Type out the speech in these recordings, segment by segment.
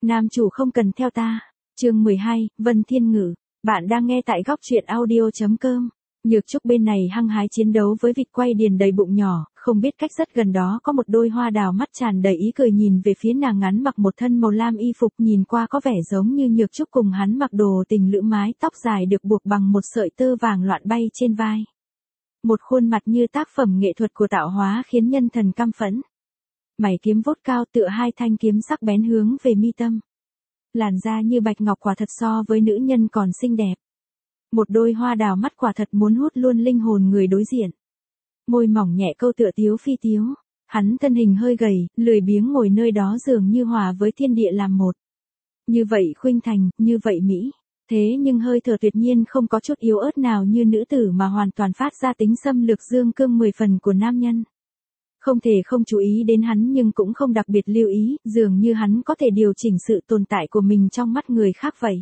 Nam chủ không cần theo ta. Chương 12, Vân Thiên Ngữ. Bạn đang nghe tại góc truyện audio.com. Nhược Trúc bên này hăng hái chiến đấu với vịt quay điền đầy bụng nhỏ, không biết cách rất gần đó có một đôi hoa đào mắt tràn đầy ý cười nhìn về phía nàng. Ngắn mặc một thân màu lam y phục nhìn qua có vẻ giống như Nhược Trúc cùng hắn mặc đồ tình lữ, mái tóc dài được buộc bằng một sợi tơ vàng loạn bay trên vai. Một khuôn mặt như tác phẩm nghệ thuật của tạo hóa khiến nhân thần căm phẫn. Mày kiếm vuốt cao tựa hai thanh kiếm sắc bén hướng về mi tâm. Làn da như bạch ngọc quả thật so với nữ nhân còn xinh đẹp. Một đôi hoa đào mắt quả thật muốn hút luôn linh hồn người đối diện. Môi mỏng nhẹ câu tựa tiếu phi tiếu. Hắn thân hình hơi gầy, lười biếng ngồi nơi đó dường như hòa với thiên địa làm một. Như vậy khuynh thành, như vậy mỹ. Thế nhưng hơi thở tuyệt nhiên không có chút yếu ớt nào như nữ tử mà hoàn toàn phát ra tính xâm lược dương cương 10 phần của nam nhân. Không thể không chú ý đến hắn nhưng cũng không đặc biệt lưu ý, dường như hắn có thể điều chỉnh sự tồn tại của mình trong mắt người khác vậy.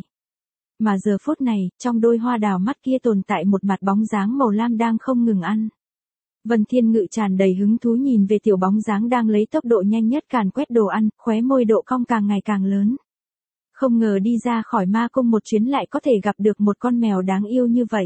Mà giờ phút này, trong đôi hoa đào mắt kia tồn tại một mặt bóng dáng màu lam đang không ngừng ăn. Vân Thiên Ngữ tràn đầy hứng thú nhìn về tiểu bóng dáng đang lấy tốc độ nhanh nhất càn quét đồ ăn, khóe môi độ cong càng ngày càng lớn. Không ngờ đi ra khỏi ma cung một chuyến lại có thể gặp được một con mèo đáng yêu như vậy.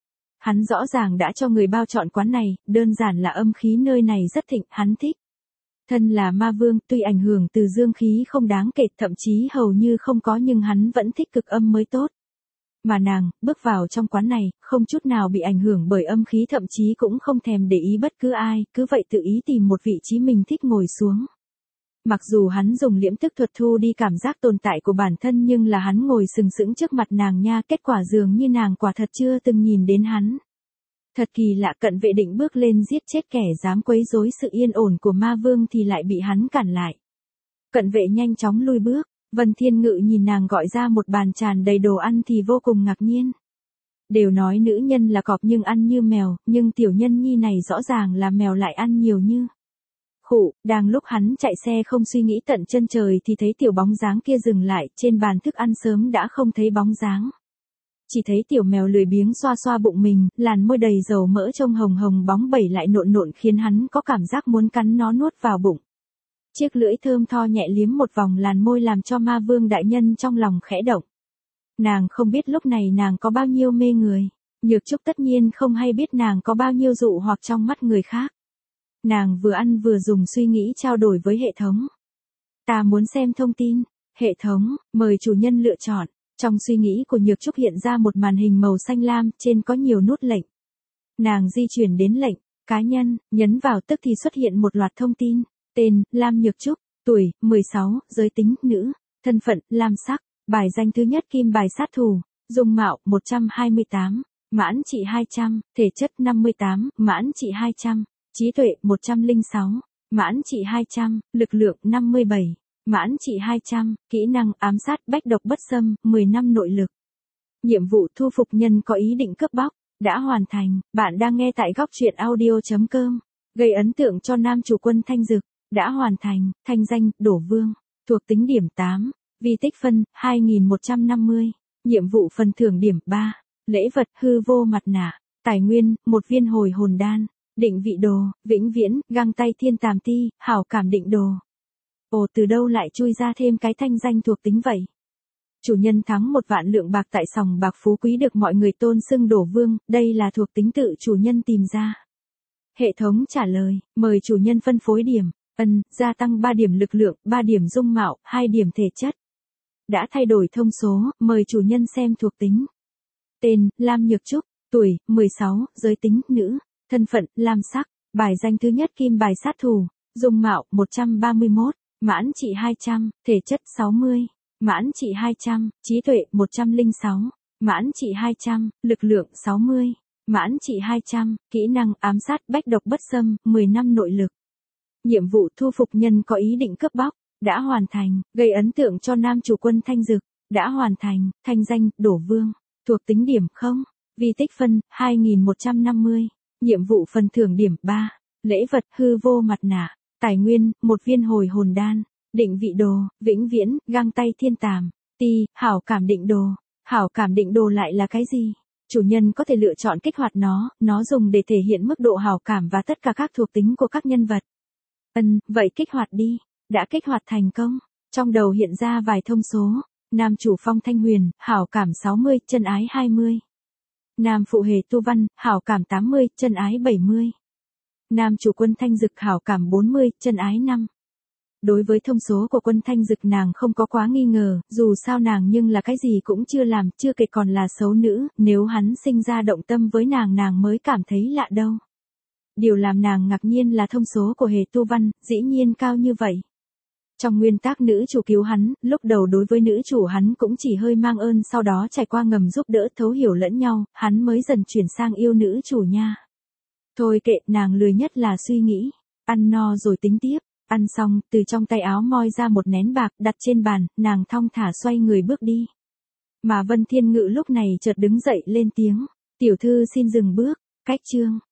Hắn rõ ràng đã cho người bao chọn quán này, đơn giản là âm khí nơi này rất thịnh, hắn thích. Thân là ma vương, tuy ảnh hưởng từ dương khí không đáng kể, thậm chí hầu như không có, nhưng hắn vẫn thích cực âm mới tốt. Mà nàng, bước vào trong quán này, không chút nào bị ảnh hưởng bởi âm khí, thậm chí cũng không thèm để ý bất cứ ai, cứ vậy tự ý tìm một vị trí mình thích ngồi xuống. Mặc dù hắn dùng liễm tức thuật thu đi cảm giác tồn tại của bản thân, nhưng là hắn ngồi sừng sững trước mặt nàng nha, kết quả dường như nàng quả thật chưa từng nhìn đến hắn. Thật kỳ lạ, cận vệ định bước lên giết chết kẻ dám quấy rối sự yên ổn của ma vương thì lại bị hắn cản lại. Cận vệ nhanh chóng lui bước, Vân Thiên Ngữ nhìn nàng gọi ra một bàn tràn đầy đồ ăn thì vô cùng ngạc nhiên. Đều nói nữ nhân là cọp nhưng ăn như mèo, nhưng tiểu nhân nhi này rõ ràng là mèo lại ăn nhiều như. Đang lúc hắn chạy xe không suy nghĩ tận chân trời thì thấy tiểu bóng dáng kia dừng lại, trên bàn thức ăn sớm đã không thấy bóng dáng. Chỉ thấy tiểu mèo lười biếng xoa xoa bụng mình, làn môi đầy dầu mỡ trông hồng hồng bóng bẩy lại nộn nộn khiến hắn có cảm giác muốn cắn nó nuốt vào bụng. Chiếc lưỡi thơm tho nhẹ liếm một vòng làn môi làm cho ma vương đại nhân trong lòng khẽ động. Nàng không biết lúc này nàng có bao nhiêu mê người, Nhược Trúc tất nhiên không hay biết nàng có bao nhiêu dụ hoặc trong mắt người khác. Nàng vừa ăn vừa dùng suy nghĩ trao đổi với hệ thống. Ta muốn xem thông tin. Hệ thống, mời chủ nhân lựa chọn. Trong suy nghĩ của Nhược Trúc hiện ra một màn hình màu xanh lam, trên có nhiều nút lệnh. Nàng di chuyển đến lệnh, cá nhân, nhấn vào tức thì xuất hiện một loạt thông tin. Tên, Lam Nhược Trúc, tuổi, 16, giới tính, nữ, thân phận, lam sắc, bài danh thứ nhất kim bài sát thủ, dung mạo, 128, mãn trị 200, thể chất 58, mãn trị 200. Trí tuệ 106, mãn trị 200, lực lượng 57, mãn trị 200, kỹ năng ám sát bách độc bất xâm, 10 năm nội lực. Nhiệm vụ thu phục nhân có ý định cướp bóc, đã hoàn thành. Bạn đang nghe tại góc truyện audio.com. Gây ấn tượng cho nam chủ Quân Thanh Dực, đã hoàn thành. Thanh danh, Đổ Vương, thuộc tính điểm 8, vi tích phân, 2150, nhiệm vụ phần thưởng điểm 3, lễ vật, hư vô mặt nạ, tài nguyên, một viên hồi hồn đan. Định vị đồ, vĩnh viễn, găng tay thiên tàm ti, hảo cảm định đồ. Ồ, từ đâu lại chui ra thêm cái thanh danh thuộc tính vậy? Chủ nhân thắng 1 vạn lượng bạc tại sòng bạc phú quý được mọi người tôn xưng Đổ Vương, đây là thuộc tính tự chủ nhân tìm ra. Hệ thống trả lời, mời chủ nhân phân phối điểm. Gia tăng 3 điểm lực lượng, 3 điểm dung mạo, 2 điểm thể chất. Đã thay đổi thông số, mời chủ nhân xem thuộc tính. Tên, Lam Nhược Trúc, tuổi, 16, giới tính, nữ. Thân phận, lam sắc, bài danh thứ nhất kim bài sát thủ, dung mạo, 131, mãn trị 200, thể chất 60, mãn trị 200, trí tuệ, 106, mãn trị 200, lực lượng 60, mãn trị 200, kỹ năng ám sát bách độc bất xâm, 10 năm nội lực. Nhiệm vụ thu phục nhân có ý định cướp bóc, đã hoàn thành. Gây ấn tượng cho nam chủ Quân Thanh Dực, đã hoàn thành. Thanh danh, Đổ Vương, thuộc tính điểm 0, vi tích phân, 2150. Nhiệm vụ phần thưởng điểm 3, lễ vật, hư vô mặt nạ, tài nguyên, một viên hồi hồn đan, định vị đồ, vĩnh viễn, găng tay thiên tàm, ti, hảo cảm định đồ. Hảo cảm định đồ lại là cái gì? Chủ nhân có thể lựa chọn kích hoạt nó dùng để thể hiện mức độ hảo cảm và tất cả các thuộc tính của các nhân vật. Vậy kích hoạt đi, đã kích hoạt thành công. Trong đầu hiện ra vài thông số. Nam chủ Phong Thanh Huyền, hảo cảm 60, chân ái 20. Nam phụ Hề Tu Văn, hảo cảm 80, chân ái 70. Nam chủ Quân Thanh Dực hảo cảm 40, chân ái 5. Đối với thông số của Quân Thanh Dực nàng không có quá nghi ngờ, dù sao nàng nhưng là cái gì cũng chưa làm, chưa kể còn là xấu nữ, nếu hắn sinh ra động tâm với nàng mới cảm thấy lạ đâu. Điều làm nàng ngạc nhiên là thông số của Hề Tu Văn, dĩ nhiên cao như vậy. Trong nguyên tắc nữ chủ cứu hắn, lúc đầu đối với nữ chủ hắn cũng chỉ hơi mang ơn, sau đó trải qua ngầm giúp đỡ thấu hiểu lẫn nhau, hắn mới dần chuyển sang yêu nữ chủ nha. Thôi kệ, nàng lười nhất là suy nghĩ. Ăn no rồi tính tiếp. Ăn xong, từ trong tay áo moi ra một nén bạc đặt trên bàn, nàng thong thả xoay người bước đi. Mà Vân Thiên Ngự lúc này chợt đứng dậy lên tiếng. Tiểu thư xin dừng bước, cách chương.